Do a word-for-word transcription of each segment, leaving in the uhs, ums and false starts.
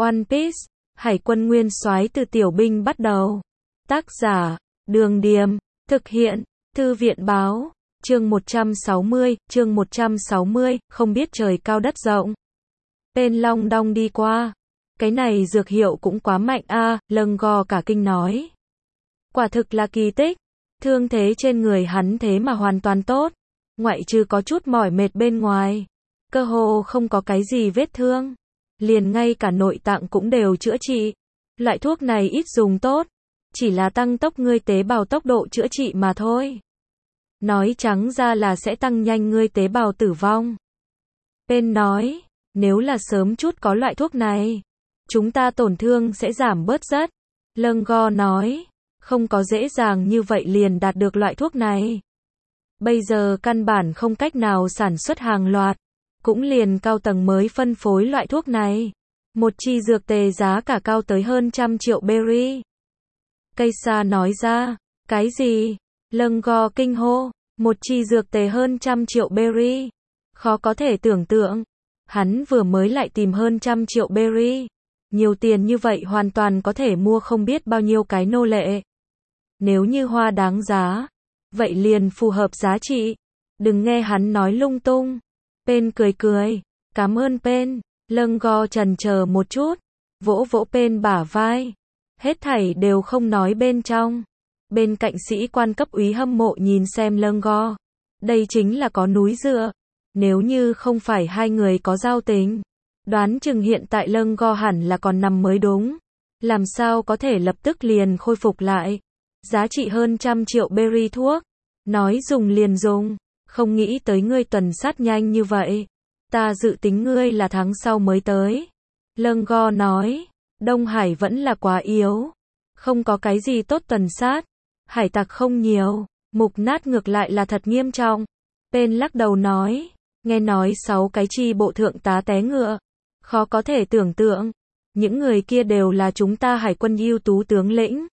One Piece, Hải quân nguyên soái từ tiểu binh bắt đầu. Tác giả, Đường Điềm, thực hiện, Thư viện Báo, chương một trăm sáu mươi, chương một trăm sáu mươi, không biết trời cao đất rộng. Tên Long Đong đi qua. Cái này dược hiệu cũng quá mạnh a, à, Lâng Go cả kinh nói. Quả thực là kỳ tích, thương thế trên người hắn thế mà hoàn toàn tốt, ngoại trừ có chút mỏi mệt bên ngoài, cơ hồ không có cái gì vết thương, liền ngay cả nội tạng cũng đều chữa trị. Loại thuốc này ít dùng tốt, chỉ là tăng tốc ngươi tế bào tốc độ chữa trị mà thôi. Nói trắng ra là sẽ tăng nhanh ngươi tế bào tử vong. Pen nói, nếu là sớm chút có loại thuốc này, chúng ta tổn thương sẽ giảm bớt rất. Lâng Go nói, không có dễ dàng như vậy liền đạt được loại thuốc này. Bây giờ căn bản không cách nào sản xuất hàng loạt, cũng liền cao tầng mới phân phối loại thuốc này. Một chi dược tề giá cả cao tới hơn trăm triệu berry. Cây Sa nói ra, cái gì? Lâng Go kinh hô, một chi dược tề hơn trăm triệu berry. Khó có thể tưởng tượng, hắn vừa mới lại tìm hơn trăm triệu berry. Nhiều tiền như vậy hoàn toàn có thể mua không biết bao nhiêu cái nô lệ. Nếu như hoa đáng giá, vậy liền phù hợp giá trị. Đừng nghe hắn nói lung tung. Pen cười cười, cảm ơn Pen. Lâng Go chần chờ một chút, vỗ vỗ Pen bả vai. Hết thảy đều không nói bên trong. Bên cạnh sĩ quan cấp úy hâm mộ nhìn xem Lâng Go. Đây chính là có núi dựa. Nếu như không phải hai người có giao tình, đoán chừng hiện tại Lâng Go hẳn là còn nằm mới đúng. Làm sao có thể lập tức liền khôi phục lại. Giá trị hơn trăm triệu berry thuốc. Nói dùng liền dùng. Không nghĩ tới ngươi tuần sát nhanh như vậy. Ta dự tính ngươi là tháng sau mới tới. Lâng Go nói, Đông Hải vẫn là quá yếu. Không có cái gì tốt tuần sát. Hải tặc không nhiều. Mục nát ngược lại là thật nghiêm trọng. Pen lắc đầu nói, nghe nói sáu cái chi bộ thượng tá té ngựa. Khó có thể tưởng tượng. Những người kia đều là chúng ta hải quân ưu tú tướng lĩnh.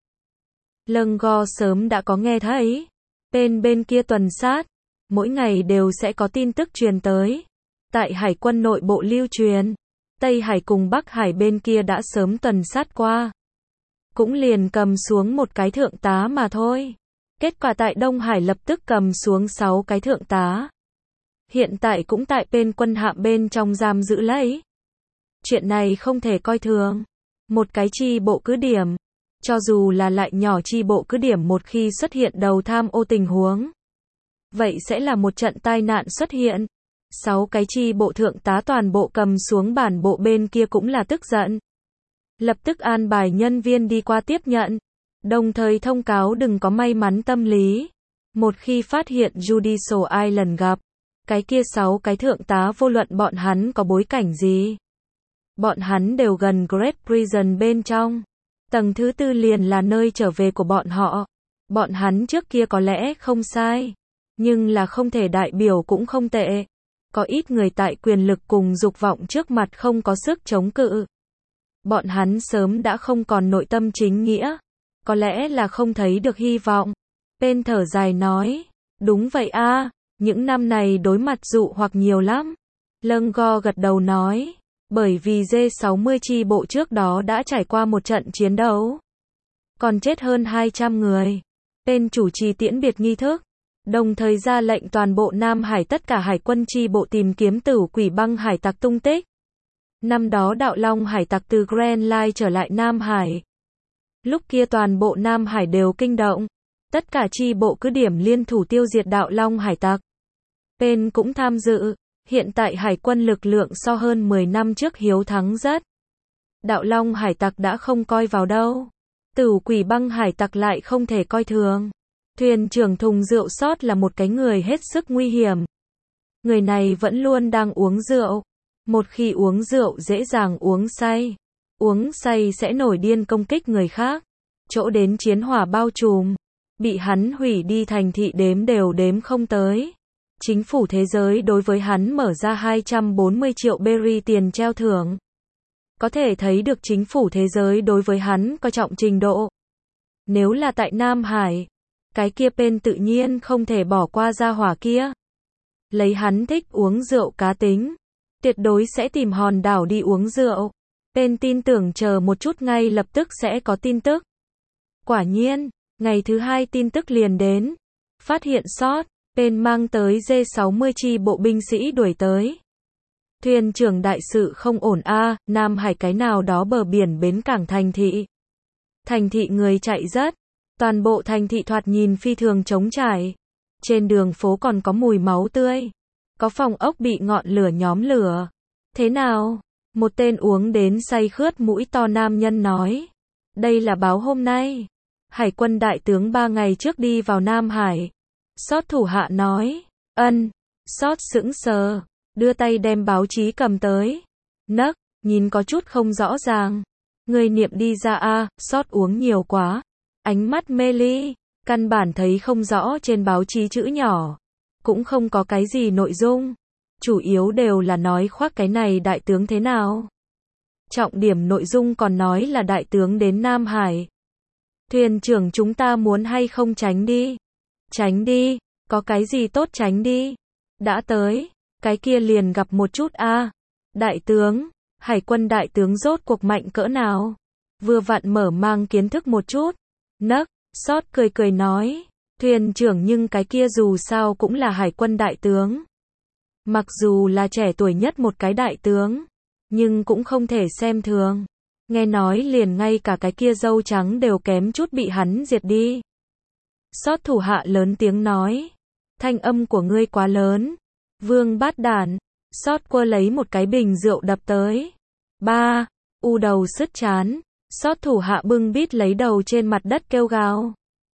Lâng Go sớm đã có nghe thấy. Pen bên kia tuần sát. Mỗi ngày đều sẽ có tin tức truyền tới. Tại hải quân nội bộ lưu truyền. Tây Hải cùng Bắc Hải bên kia đã sớm tuần sát qua. Cũng liền cầm xuống một cái thượng tá mà thôi. Kết quả tại Đông Hải lập tức cầm xuống sáu cái thượng tá. Hiện tại cũng tại Pen quân hạm bên trong giam giữ lấy. Chuyện này không thể coi thường. Một cái chi bộ cứ điểm. Cho dù là lại nhỏ chi bộ cứ điểm một khi xuất hiện đầu tham ô tình huống, vậy sẽ là một trận tai nạn xuất hiện. Sáu cái chi bộ thượng tá toàn bộ cầm xuống bản bộ bên kia cũng là tức giận. Lập tức an bài nhân viên đi qua tiếp nhận. Đồng thời thông cáo đừng có may mắn tâm lý. Một khi phát hiện Judicial Island gặp, cái kia sáu cái thượng tá vô luận bọn hắn có bối cảnh gì. Bọn hắn đều gần Great Prison bên trong. Tầng thứ tư liền là nơi trở về của bọn họ. Bọn hắn trước kia có lẽ không sai. Nhưng là không thể đại biểu cũng không tệ. Có ít người tại quyền lực cùng dục vọng trước mặt không có sức chống cự. Bọn hắn sớm đã không còn nội tâm chính nghĩa. Có lẽ là không thấy được hy vọng. Pen thở dài nói. Đúng vậy a, những năm này đối mặt dụ hoặc nhiều lắm. Lâng Go gật đầu nói. Bởi vì G sáu mươi chi bộ trước đó đã trải qua một trận chiến đấu. Còn chết hơn hai trăm người. Pen chủ trì tiễn biệt nghi thức. Đồng thời ra lệnh toàn bộ Nam Hải tất cả hải quân chi bộ tìm kiếm Tử Quỷ Băng hải tặc tung tích. Năm đó Đạo Long hải tặc từ Grand Line trở lại Nam Hải. Lúc kia toàn bộ Nam Hải đều kinh động. Tất cả chi bộ cứ điểm liên thủ tiêu diệt Đạo Long hải tặc. Pen cũng tham dự. Hiện tại hải quân lực lượng so hơn mười năm trước hiếu thắng rất. Đạo Long hải tặc đã không coi vào đâu. Tử Quỷ Băng hải tặc lại không thể coi thường. Thuyền trưởng thùng rượu sót là một cái người hết sức nguy hiểm. Người này vẫn luôn đang uống rượu. Một khi uống rượu dễ dàng uống say. Uống say sẽ nổi điên công kích người khác. Chỗ đến chiến hỏa bao trùm. Bị hắn hủy đi thành thị đếm đều đếm không tới. Chính phủ thế giới đối với hắn mở ra hai trăm bốn mươi triệu berry tiền treo thưởng. Có thể thấy được chính phủ thế giới đối với hắn coi trọng trình độ. Nếu là tại Nam Hải, cái kia Pen tự nhiên không thể bỏ qua gia hỏa kia. Lấy hắn thích uống rượu cá tính, tuyệt đối sẽ tìm hòn đảo đi uống rượu. Tên tin tưởng chờ một chút ngay lập tức sẽ có tin tức. Quả nhiên, ngày thứ hai tin tức liền đến. Phát hiện sót, tên mang tới D sáu mươi chi bộ binh sĩ đuổi tới. Thuyền trưởng đại sự không ổn a, Nam Hải cái nào đó bờ biển bến cảng thành thị. Thành thị người chạy rất, toàn bộ thành thị thoạt nhìn phi thường trống trải. Trên đường phố còn có mùi máu tươi. Có phòng ốc bị ngọn lửa nhóm lửa. Thế nào? Một tên uống đến say khướt mũi to nam nhân nói. Đây là báo hôm nay. Hải quân đại tướng ba ngày trước đi vào Nam Hải. Sót thủ hạ nói. Ân. Sót sững sờ. Đưa tay đem báo chí cầm tới. Nấc, nhìn có chút không rõ ràng. Người niệm đi ra a, sót uống nhiều quá. Ánh mắt mê ly, căn bản thấy không rõ trên báo chí chữ nhỏ. Cũng không có cái gì nội dung. Chủ yếu đều là nói khoác cái này đại tướng thế nào. Trọng điểm nội dung còn nói là đại tướng đến Nam Hải. Thuyền trưởng chúng ta muốn hay không tránh đi. Tránh đi, có cái gì tốt tránh đi. Đã tới, cái kia liền gặp một chút a. Đại tướng, hải quân đại tướng rốt cuộc mạnh cỡ nào. Vừa vặn mở mang kiến thức một chút. Nấc, sót cười cười nói. Thuyền trưởng nhưng cái kia dù sao cũng là hải quân đại tướng. Mặc dù là trẻ tuổi nhất một cái đại tướng, nhưng cũng không thể xem thường. Nghe nói liền ngay cả cái kia râu trắng đều kém chút bị hắn diệt đi. Sót thủ hạ lớn tiếng nói. Thanh âm của ngươi quá lớn. Vương bát đản. Sót quơ lấy một cái bình rượu đập tới. Ba. U đầu sứt chán. Sót thủ hạ bưng bít lấy đầu trên mặt đất kêu gào.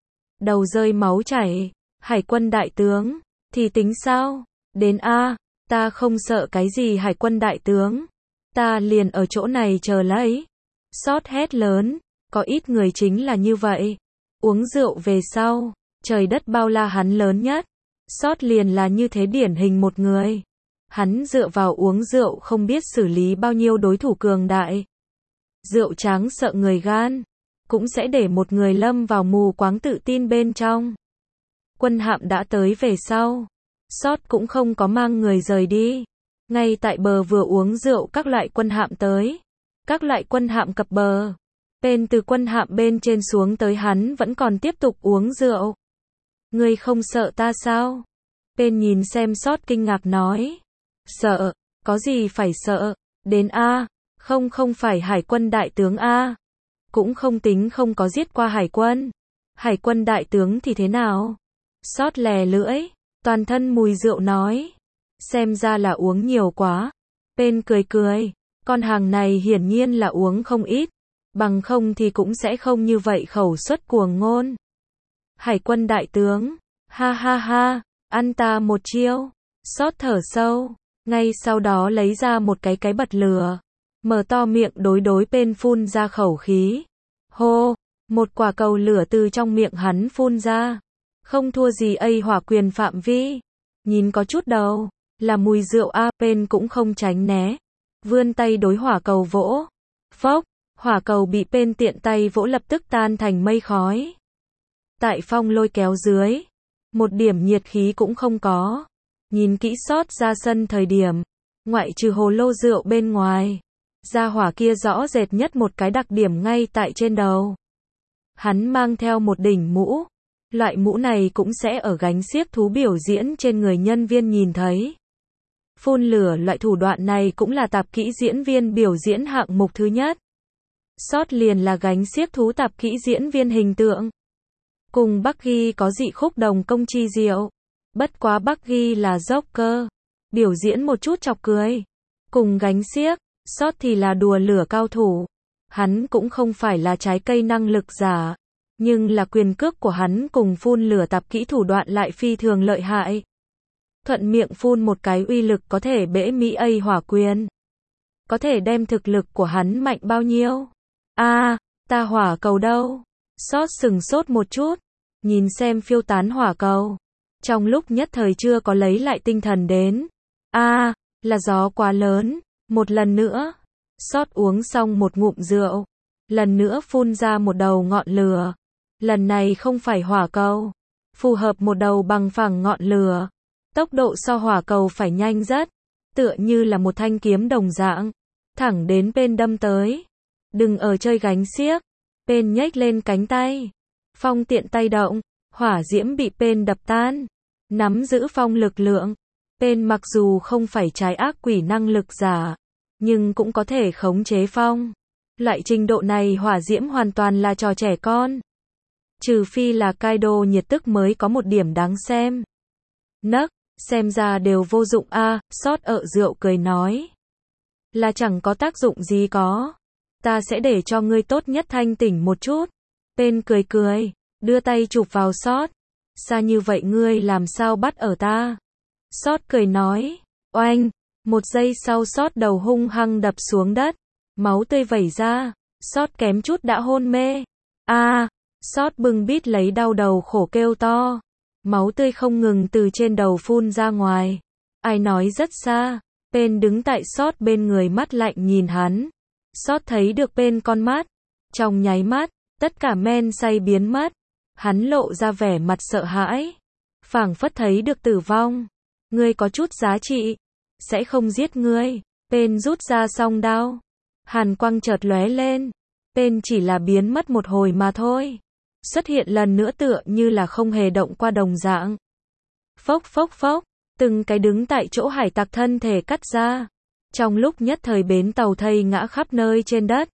Đầu rơi máu chảy. Hải quân đại tướng. Thì tính sao? Đến a. Ta không sợ cái gì hải quân đại tướng. Ta liền ở chỗ này chờ lấy. Sót hét lớn. Có ít người chính là như vậy. Uống rượu về sau. Trời đất bao la hắn lớn nhất. Sót liền là như thế điển hình một người. Hắn dựa vào uống rượu không biết xử lý bao nhiêu đối thủ cường đại. Rượu tráng sợ người gan. Cũng sẽ để một người lâm vào mù quáng tự tin bên trong. Quân hạm đã tới về sau. Sót cũng không có mang người rời đi. Ngay tại bờ vừa uống rượu các loại quân hạm tới. Các loại quân hạm cập bờ. Tên từ quân hạm bên trên xuống tới hắn vẫn còn tiếp tục uống rượu. Ngươi không sợ ta sao? Tên nhìn xem sót kinh ngạc nói. Sợ, có gì phải sợ? Đến a, không không phải hải quân đại tướng a. Cũng không tính không có giết qua hải quân. Hải quân đại tướng thì thế nào? Sót lè lưỡi, toàn thân mùi rượu nói. Xem ra là uống nhiều quá. Tên cười cười, con hàng này hiển nhiên là uống không ít. Bằng không thì cũng sẽ không như vậy khẩu suất cuồng ngôn. Hải quân đại tướng, ha ha ha, ăn ta một chiêu. Sót thở sâu, ngay sau đó lấy ra một cái cái bật lửa. Mở to miệng đối đối bên phun ra khẩu khí. Hô, một quả cầu lửa từ trong miệng hắn phun ra. Không thua gì A hỏa quyền phạm vi. Nhìn có chút đầu, là mùi rượu a, bên cũng không tránh né. Vươn tay đối hỏa cầu vỗ. Phốc, hỏa cầu bị bên tiện tay vỗ lập tức tan thành mây khói. Tại phong lôi kéo dưới, một điểm nhiệt khí cũng không có. Nhìn kỹ sót ra sân thời điểm, ngoại trừ hồ lô rượu bên ngoài, gia hỏa kia rõ rệt nhất một cái đặc điểm ngay tại trên đầu. Hắn mang theo một đỉnh mũ. Loại mũ này cũng sẽ ở gánh xiếc thú biểu diễn trên người nhân viên nhìn thấy. Phun lửa loại thủ đoạn này cũng là tạp kỹ diễn viên biểu diễn hạng mục thứ nhất. Sót liền là gánh xiếc thú tạp kỹ diễn viên hình tượng. Cùng Bucky có dị khúc đồng công chi diệu. Bất quá Bucky là Joker, biểu diễn một chút chọc cười. Cùng gánh xiếc, Sót thì là đùa lửa cao thủ. Hắn cũng không phải là trái cây năng lực giả, nhưng là quyền cước của hắn cùng phun lửa tạp kỹ thủ đoạn lại phi thường lợi hại. Thuận miệng phun một cái uy lực có thể bể Mỹ A hỏa quyền. Có thể đem thực lực của hắn mạnh bao nhiêu? A, à, ta hỏa cầu đâu? Sót sừng sốt một chút, nhìn xem phiêu tán hỏa cầu. Trong lúc nhất thời chưa có lấy lại tinh thần đến. A, à, là gió quá lớn. Một lần nữa, sót uống xong một ngụm rượu. Lần nữa phun ra một đầu ngọn lửa. Lần này không phải hỏa cầu. Phù hợp một đầu bằng phẳng ngọn lửa. Tốc độ so hỏa cầu phải nhanh rất. Tựa như là một thanh kiếm đồng dạng. thẳng đến Pain đâm tới. Đừng ở chơi gánh xiếc. Pain nhếch lên cánh tay. Phong tiện tay động, hỏa diễm bị Pain đập tan. Nắm giữ phong lực lượng. Pain mặc dù không phải trái ác quỷ năng lực giả, nhưng cũng có thể khống chế phong. Loại trình độ này hỏa diễm hoàn toàn là trò trẻ con. Trừ phi là Kaido nhiệt tức mới có một điểm đáng xem. Nấc, xem ra đều vô dụng a, à, sót ợ rượu cười nói. Là chẳng có tác dụng gì có. Ta sẽ để cho ngươi tốt nhất thanh tỉnh một chút. Pain cười cười, đưa tay chụp vào sót. Xa như vậy ngươi làm sao bắt ở ta? Sót cười nói, oanh, một giây sau sót đầu hung hăng đập xuống đất. Máu tươi vẩy ra, sót kém chút đã hôn mê. A, à, sót bưng bít lấy đau đầu khổ kêu to. Máu tươi không ngừng từ trên đầu phun ra ngoài. Ai nói rất xa. Pain đứng tại sót bên người mắt lạnh nhìn hắn. Sót thấy được Pain con mắt. Trong nháy mắt, tất cả men say biến mất. Hắn lộ ra vẻ mặt sợ hãi. Phảng phất thấy được tử vong. Ngươi có chút giá trị. Sẽ không giết ngươi. Pain rút ra song đao. Hàn quang chợt lóe lên. Pain chỉ là biến mất một hồi mà thôi. Xuất hiện lần nữa tựa như là không hề động qua đồng dạng. Phốc phốc phốc. Từng cái đứng tại chỗ hải tặc thân thể cắt ra. Trong lúc nhất thời bến tàu thây ngã khắp nơi trên đất.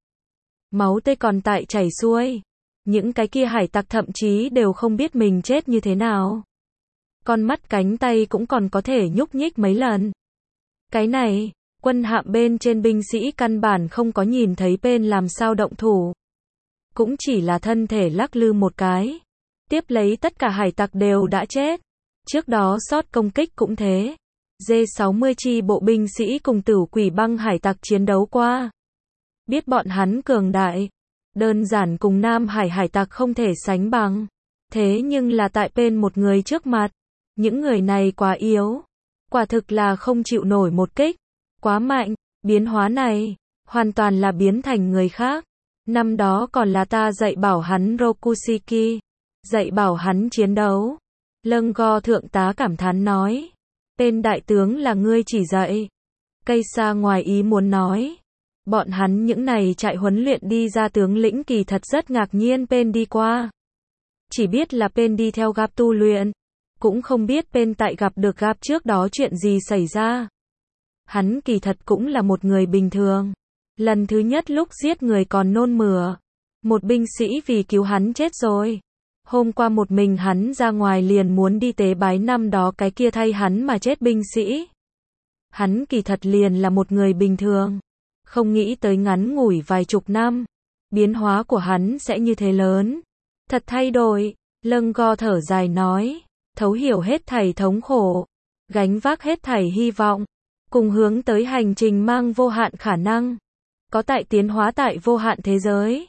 Máu tươi còn tại chảy xuôi. Những cái kia hải tặc thậm chí đều không biết mình chết như thế nào. Con mắt cánh tay cũng còn có thể nhúc nhích mấy lần. Cái này, quân hạm bên trên binh sĩ căn bản không có nhìn thấy Pain làm sao động thủ. Cũng chỉ là thân thể lắc lư một cái. Tiếp lấy tất cả hải tặc đều đã chết. Trước đó sót công kích cũng thế. D sáu mươi chi bộ binh sĩ cùng Tử Quỷ Băng hải tặc chiến đấu qua. Biết bọn hắn cường đại. Đơn giản cùng Nam Hải hải tặc không thể sánh bằng. Thế nhưng là tại Pain một người trước mặt. Những người này quá yếu. Quả thực là không chịu nổi một kích. Quá mạnh. Biến hóa này, hoàn toàn là biến thành người khác. Năm đó còn là ta dạy bảo hắn Rokushiki. Dạy bảo hắn chiến đấu. Lâng Go thượng tá cảm thán nói. Pain đại tướng là ngươi chỉ dạy. Cây sa ngoài ý muốn nói. Bọn hắn những này chạy huấn luyện đi ra tướng lĩnh kỳ thật rất ngạc nhiên Pain đi qua. Chỉ biết là Pain đi theo Garp tu luyện. Cũng không biết Pain tại gặp được Garp trước đó chuyện gì xảy ra. Hắn kỳ thật cũng là một người bình thường. Lần thứ nhất lúc giết người còn nôn mửa. Một binh sĩ vì cứu hắn chết rồi. Hôm qua một mình hắn ra ngoài liền muốn đi tế bái năm đó cái kia thay hắn mà chết binh sĩ. Hắn kỳ thật liền là một người bình thường. Không nghĩ tới ngắn ngủi vài chục năm. Biến hóa của hắn sẽ như thế lớn. Thật thay đổi. Lâng Go thở dài nói. Thấu hiểu hết thảy thống khổ. Gánh vác hết thảy hy vọng. Cùng hướng tới hành trình mang vô hạn khả năng. Có tại tiến hóa tại vô hạn thế giới.